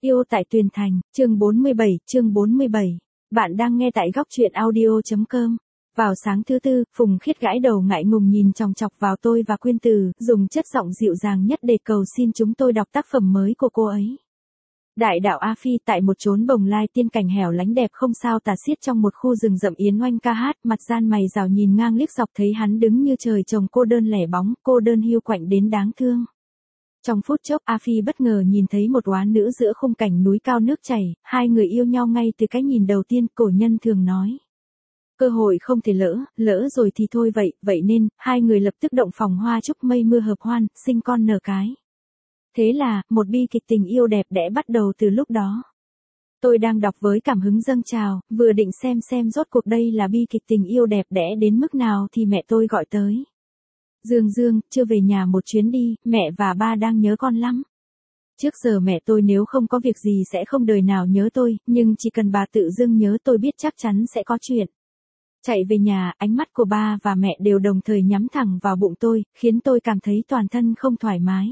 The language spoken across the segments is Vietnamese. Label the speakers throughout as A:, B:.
A: Yêu tại Tuyền Thành, chương 47. Bạn đang nghe tại góc truyện audio.com. Vào sáng thứ tư, Phùng Khiết gãi đầu ngại ngùng nhìn chòng chọc vào tôi và Quyên Từ, dùng chất giọng dịu dàng nhất để cầu xin chúng tôi đọc tác phẩm mới của cô ấy. Đại đạo A Phi tại một chốn bồng lai tiên cảnh hẻo lánh đẹp không sao tả xiết trong một khu rừng rậm yến oanh ca hát, mặt gian mày rào nhìn ngang liếc dọc thấy hắn đứng như trời trồng cô đơn lẻ bóng, cô đơn hiu quạnh đến đáng thương. Trong phút chốc A Phi bất ngờ nhìn thấy một oán nữ giữa khung cảnh núi cao nước chảy, hai người yêu nhau ngay từ cái nhìn đầu tiên, cổ nhân thường nói. Cơ hội không thể lỡ rồi thì thôi vậy nên, hai người lập tức động phòng hoa chúc mây mưa hợp hoan, sinh con nở cái. Thế là, một bi kịch tình yêu đẹp đẽ bắt đầu từ lúc đó. Tôi đang đọc với cảm hứng dâng trào, vừa định xem rốt cuộc đây là bi kịch tình yêu đẹp đẽ đến mức nào thì mẹ tôi gọi tới. Dương, chưa về nhà một chuyến đi, mẹ và ba đang nhớ con lắm. Trước giờ mẹ tôi nếu không có việc gì sẽ không đời nào nhớ tôi, nhưng chỉ cần bà tự dưng nhớ tôi biết chắc chắn sẽ có chuyện. Chạy về nhà, ánh mắt của ba và mẹ đều đồng thời nhắm thẳng vào bụng tôi, khiến tôi cảm thấy toàn thân không thoải mái.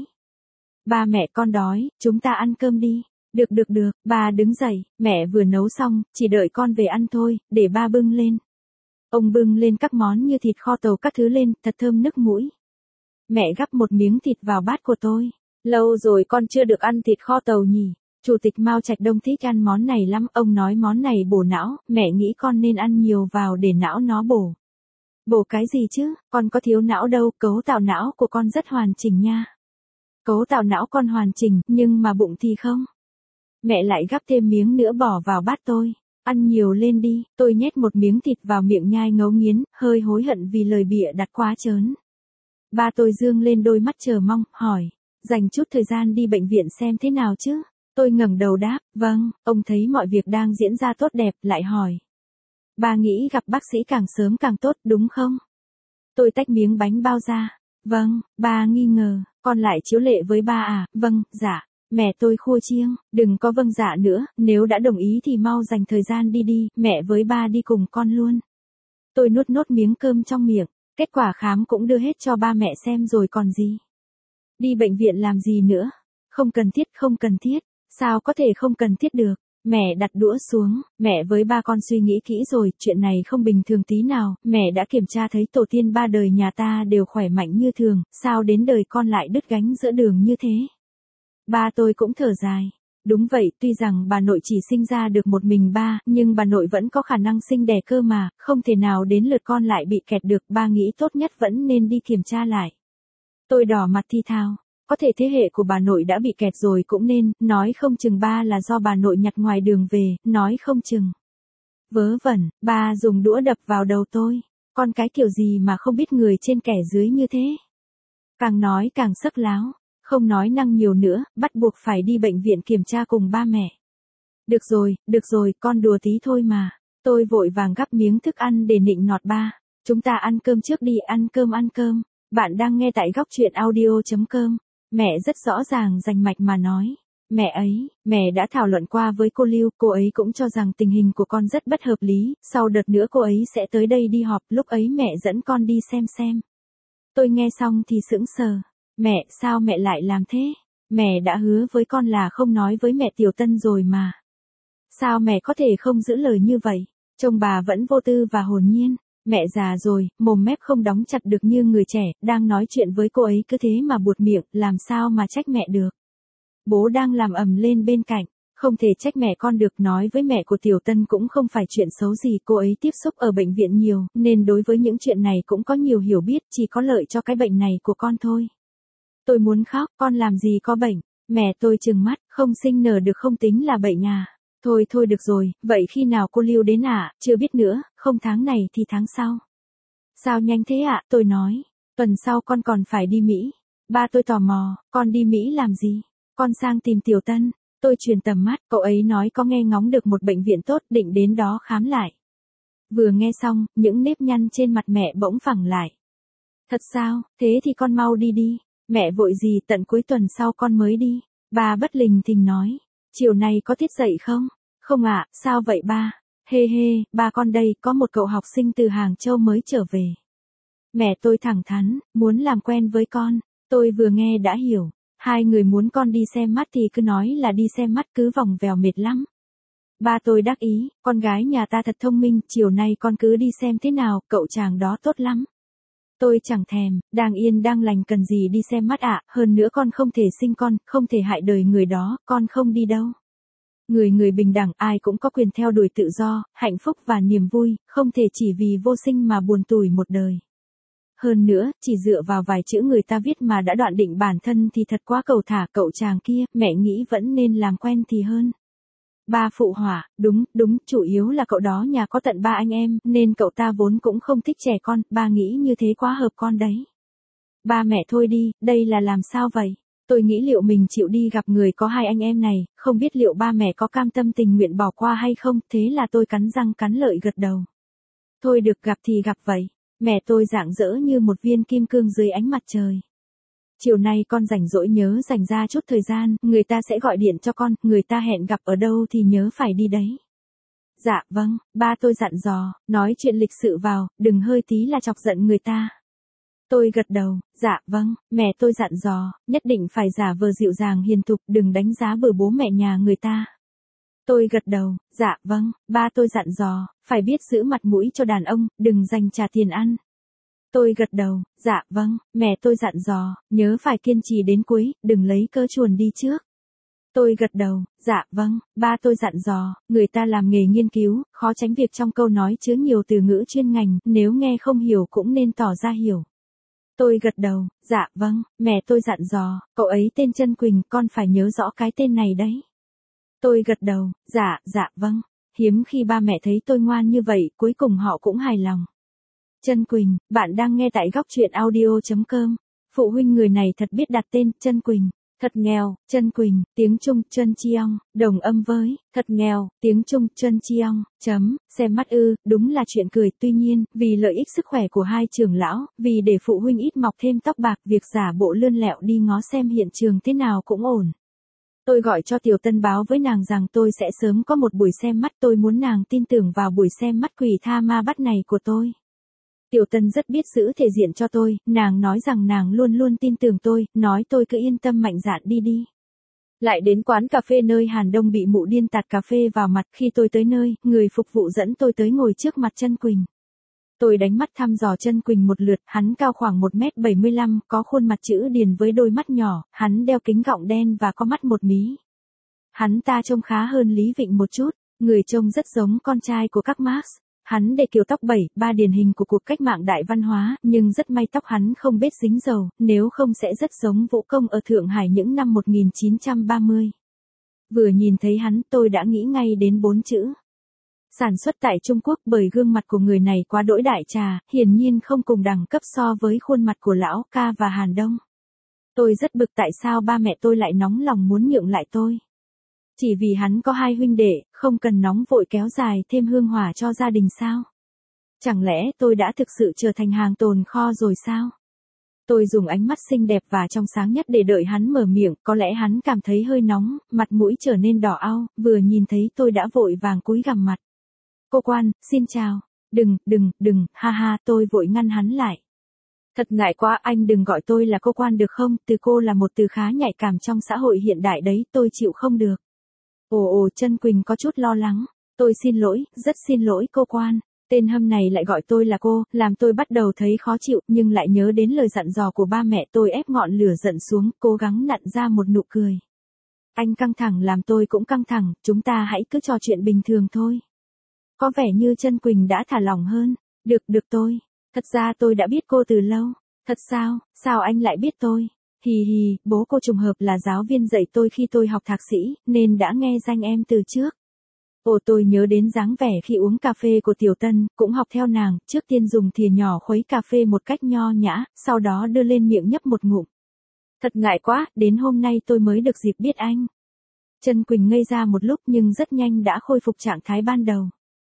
A: Ba mẹ con đói, chúng ta ăn cơm đi. Được, ba đứng dậy, mẹ vừa nấu xong, chỉ đợi con về ăn thôi, để ba bưng lên. Ông bưng lên các món như thịt kho tàu các thứ lên, thật thơm nức mũi. Mẹ gắp một miếng thịt vào bát của tôi. Lâu rồi con chưa được ăn thịt kho tàu nhỉ. Chủ tịch Mao Trạch Đông thích ăn món này lắm, ông nói món này bổ não, mẹ nghĩ con nên ăn nhiều vào để não nó bổ. Bổ cái gì chứ, con có thiếu não đâu, cấu tạo não của con rất hoàn chỉnh nha. Cấu tạo não con hoàn chỉnh, nhưng mà bụng thì không. Mẹ lại gắp thêm miếng nữa bỏ vào bát tôi. Ăn nhiều lên đi, tôi nhét một miếng thịt vào miệng nhai ngấu nghiến, hơi hối hận vì lời bịa đặt quá trớn. Ba tôi dương lên đôi mắt chờ mong, hỏi, dành chút thời gian đi bệnh viện xem thế nào chứ? Tôi ngẩng đầu đáp, vâng, ông thấy mọi việc đang diễn ra tốt đẹp, lại hỏi. Ba nghĩ gặp bác sĩ càng sớm càng tốt, đúng không? Tôi tách miếng bánh bao ra. Vâng, ba nghi ngờ, con lại chiếu lệ với ba à? Vâng, dạ. Mẹ tôi khua chiêng, đừng có vâng dạ nữa, nếu đã đồng ý thì mau dành thời gian đi, mẹ với ba đi cùng con luôn. Tôi nuốt nốt miếng cơm trong miệng, kết quả khám cũng đưa hết cho ba mẹ xem rồi còn gì. Đi bệnh viện làm gì nữa? Không cần thiết, sao có thể không cần thiết được? Mẹ đặt đũa xuống, mẹ với ba con suy nghĩ kỹ rồi, chuyện này không bình thường tí nào, mẹ đã kiểm tra thấy tổ tiên ba đời nhà ta đều khỏe mạnh như thường, sao đến đời con lại đứt gánh giữa đường như thế? Ba tôi cũng thở dài. Đúng vậy, tuy rằng bà nội chỉ sinh ra được một mình ba, nhưng bà nội vẫn có khả năng sinh đẻ cơ mà, không thể nào đến lượt con lại bị kẹt được, ba nghĩ tốt nhất vẫn nên đi kiểm tra lại. Tôi đỏ mặt thi thào, có thể thế hệ của bà nội đã bị kẹt rồi cũng nên, nói không chừng ba là do bà nội nhặt ngoài đường về, nói không chừng. Vớ vẩn, ba dùng đũa đập vào đầu tôi, con cái kiểu gì mà không biết người trên kẻ dưới như thế. Càng nói càng sấc láo. Không nói năng nhiều nữa, bắt buộc phải đi bệnh viện kiểm tra cùng ba mẹ. Được rồi, con đùa tí thôi mà. Tôi vội vàng gắp miếng thức ăn để nịnh nọt ba. Chúng ta ăn cơm trước đi, ăn cơm. Bạn đang nghe tại góc truyện audio.com. Mẹ rất rõ ràng rành mạch mà nói. Mẹ đã thảo luận qua với cô Lưu, cô ấy cũng cho rằng tình hình của con rất bất hợp lý, sau đợt nữa cô ấy sẽ tới đây đi họp, lúc ấy mẹ dẫn con đi xem. Tôi nghe xong thì sững sờ. Mẹ, sao mẹ lại làm thế? Mẹ đã hứa với con là không nói với mẹ Tiểu Tân rồi mà. Sao mẹ có thể không giữ lời như vậy? Trông bà vẫn vô tư và hồn nhiên. Mẹ già rồi, mồm mép không đóng chặt được như người trẻ, đang nói chuyện với cô ấy cứ thế mà buột miệng, làm sao mà trách mẹ được. Bố đang làm ầm lên bên cạnh, không thể trách mẹ con được, nói với mẹ của Tiểu Tân cũng không phải chuyện xấu gì, cô ấy tiếp xúc ở bệnh viện nhiều, nên đối với những chuyện này cũng có nhiều hiểu biết, chỉ có lợi cho cái bệnh này của con thôi. Tôi muốn khóc, con làm gì có bệnh, mẹ tôi trừng mắt, không sinh nở được không tính là bệnh à. Thôi được rồi, vậy khi nào cô Lưu đến ạ? Chưa biết nữa, không tháng này thì tháng sau. Sao nhanh thế ạ? Tôi nói, tuần sau con còn phải đi Mỹ. Ba tôi tò mò, con đi Mỹ làm gì? Con sang tìm Tiểu Tân. Tôi truyền tầm mắt, cậu ấy nói có nghe ngóng được một bệnh viện tốt, định đến đó khám lại. Vừa nghe xong, những nếp nhăn trên mặt mẹ bỗng phẳng lại. Thật sao, thế thì con mau đi. Mẹ vội gì, tận cuối tuần sau con mới đi. Ba bất lình thình nói. Chiều nay có tiết dạy không? Không ạ, sao vậy ba? Hê, ba con đây, có một cậu học sinh từ Hàng Châu mới trở về. Mẹ tôi thẳng thắn, muốn làm quen với con. Tôi vừa nghe đã hiểu. Hai người muốn con đi xem mắt thì cứ nói là đi xem mắt, cứ vòng vèo mệt lắm. Ba tôi đắc ý, con gái nhà ta thật thông minh, chiều nay con cứ đi xem thế nào, cậu chàng đó tốt lắm. Tôi chẳng thèm, đang yên đang lành cần gì đi xem mắt ạ, hơn nữa con không thể sinh con, không thể hại đời người đó, con không đi đâu. Người người bình đẳng, ai cũng có quyền theo đuổi tự do, hạnh phúc và niềm vui, không thể chỉ vì vô sinh mà buồn tủi một đời. Hơn nữa, chỉ dựa vào vài chữ người ta viết mà đã đoạn định bản thân thì thật quá cầu thả, cậu chàng kia, mẹ nghĩ vẫn nên làm quen thì hơn. Ba phụ họa, đúng, chủ yếu là cậu đó nhà có tận 3 anh em, nên cậu ta vốn cũng không thích trẻ con, ba nghĩ như thế quá hợp con đấy. Ba mẹ thôi đi, đây là làm sao vậy? Tôi nghĩ liệu mình chịu đi gặp người có 2 anh em này, không biết liệu ba mẹ có cam tâm tình nguyện bỏ qua hay không, thế là tôi cắn răng cắn lợi gật đầu. Thôi được, gặp thì gặp vậy. Mẹ tôi rạng rỡ như một viên kim cương dưới ánh mặt trời. Chiều nay con rảnh rỗi nhớ dành ra chút thời gian, người ta sẽ gọi điện cho con, người ta hẹn gặp ở đâu thì nhớ phải đi đấy. Dạ vâng, ba tôi dặn dò, nói chuyện lịch sự vào, đừng hơi tí là chọc giận người ta. Tôi gật đầu, dạ vâng, mẹ tôi dặn dò, nhất định phải giả vờ dịu dàng hiền thục, đừng đánh giá bừa bố mẹ nhà người ta. Tôi gật đầu, dạ vâng, ba tôi dặn dò, phải biết giữ mặt mũi cho đàn ông, đừng dành trả tiền ăn. Tôi gật đầu, dạ vâng, mẹ tôi dặn dò, nhớ phải kiên trì đến cuối, đừng lấy cớ chuồn đi trước. Tôi gật đầu, dạ vâng, ba tôi dặn dò, người ta làm nghề nghiên cứu, khó tránh việc trong câu nói chứa nhiều từ ngữ chuyên ngành, nếu nghe không hiểu cũng nên tỏ ra hiểu. Tôi gật đầu, dạ vâng, mẹ tôi dặn dò, cậu ấy tên Trân Quỳnh, con phải nhớ rõ cái tên này đấy. Tôi gật đầu, dạ vâng, hiếm khi ba mẹ thấy tôi ngoan như vậy, cuối cùng họ cũng hài lòng. Trân Quỳnh, bạn đang nghe tại góc truyện audio.com. Phụ huynh người này thật biết đặt tên, Trân Quỳnh. Thật nghèo, Trân Quỳnh, tiếng Trung, Trân Chiong, đồng âm với, thật nghèo, tiếng Trung, Trân Chiong, xem mắt ư, đúng là chuyện cười, tuy nhiên, vì lợi ích sức khỏe của hai trưởng lão, vì để phụ huynh ít mọc thêm tóc bạc, việc giả bộ lươn lẹo đi ngó xem hiện trường thế nào cũng ổn. Tôi gọi cho Tiểu Tân báo với nàng rằng tôi sẽ sớm có một buổi xem mắt, tôi muốn nàng tin tưởng vào buổi xem mắt quỷ tha ma bắt này của tôi. Tiểu Tân rất biết giữ thể diện cho tôi, nàng nói rằng nàng luôn luôn tin tưởng tôi, nói tôi cứ yên tâm mạnh dạn đi. Lại đến quán cà phê nơi Hàn Đông bị mụ điên tạt cà phê vào mặt, khi tôi tới nơi, người phục vụ dẫn tôi tới ngồi trước mặt Trân Quỳnh. Tôi đánh mắt thăm dò Trân Quỳnh một lượt, hắn cao khoảng 1m75, có khuôn mặt chữ điền với đôi mắt nhỏ, hắn đeo kính gọng đen và có mắt một mí. Hắn ta trông khá hơn Lý Vịnh một chút, người trông rất giống con trai của các Marx. Hắn để kiểu tóc 7-3 điển hình của cuộc cách mạng đại văn hóa, nhưng rất may tóc hắn không bết dính dầu, nếu không sẽ rất giống vũ công ở Thượng Hải những năm 1930. Vừa nhìn thấy hắn tôi đã nghĩ ngay đến 4 chữ. Sản xuất tại Trung Quốc, bởi gương mặt của người này quá đỗi đại trà, hiển nhiên không cùng đẳng cấp so với khuôn mặt của Lão Ca và Hàn Đông. Tôi rất bực tại sao ba mẹ tôi lại nóng lòng muốn nhượng lại tôi. Chỉ vì hắn có 2 huynh đệ, không cần nóng vội kéo dài thêm hương hỏa cho gia đình sao? Chẳng lẽ tôi đã thực sự trở thành hàng tồn kho rồi sao? Tôi dùng ánh mắt xinh đẹp và trong sáng nhất để đợi hắn mở miệng, có lẽ hắn cảm thấy hơi nóng, mặt mũi trở nên đỏ au, vừa nhìn thấy tôi đã vội vàng cúi gằm mặt. Cô quan, xin chào. Đừng, ha, tôi vội ngăn hắn lại. Thật ngại quá, anh đừng gọi tôi là cô quan được không, từ cô là một từ khá nhạy cảm trong xã hội hiện đại đấy, tôi chịu không được. Ồ, Trân Quỳnh có chút lo lắng. Tôi xin lỗi, rất xin lỗi cô quan. Tên hâm này lại gọi tôi là cô, làm tôi bắt đầu thấy khó chịu, nhưng lại nhớ đến lời dặn dò của ba mẹ, tôi ép ngọn lửa giận xuống, cố gắng nặn ra một nụ cười. Anh căng thẳng làm tôi cũng căng thẳng, chúng ta hãy cứ trò chuyện bình thường thôi. Có vẻ như Trân Quỳnh đã thả lỏng hơn. Được tôi. Thật ra tôi đã biết cô từ lâu. Thật sao anh lại biết tôi? Hì, bố cô trùng hợp là giáo viên dạy tôi khi tôi học thạc sĩ, nên đã nghe danh em từ trước. Ồ, tôi nhớ đến dáng vẻ khi uống cà phê của Tiểu Tân, cũng học theo nàng, trước tiên dùng thìa nhỏ khuấy cà phê một cách nho nhã, sau đó đưa lên miệng nhấp một ngụm. Thật ngại quá, đến hôm nay tôi mới được dịp biết anh. Trân Quỳnh ngây ra một lúc nhưng rất nhanh đã khôi phục trạng thái ban đầu.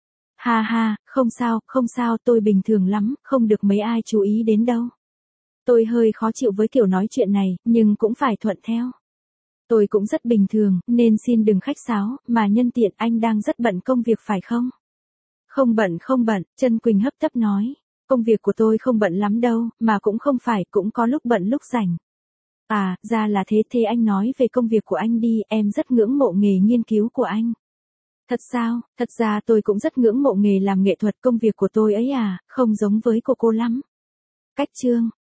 A: Ha, không sao, tôi bình thường lắm, không được mấy ai chú ý đến đâu. Tôi hơi khó chịu với kiểu nói chuyện này, nhưng cũng phải thuận theo. Tôi cũng rất bình thường, nên xin đừng khách sáo, mà nhân tiện anh đang rất bận công việc phải không? Không bận, Trân Quỳnh hấp tấp nói. Công việc của tôi không bận lắm đâu, mà cũng không phải, cũng có lúc bận lúc rảnh. À, ra là thế, thế anh nói về công việc của anh đi, em rất ngưỡng mộ nghề nghiên cứu của anh. Thật sao, thật ra tôi cũng rất ngưỡng mộ nghề làm nghệ thuật, công việc của tôi ấy à, không giống với cô lắm. Cách chương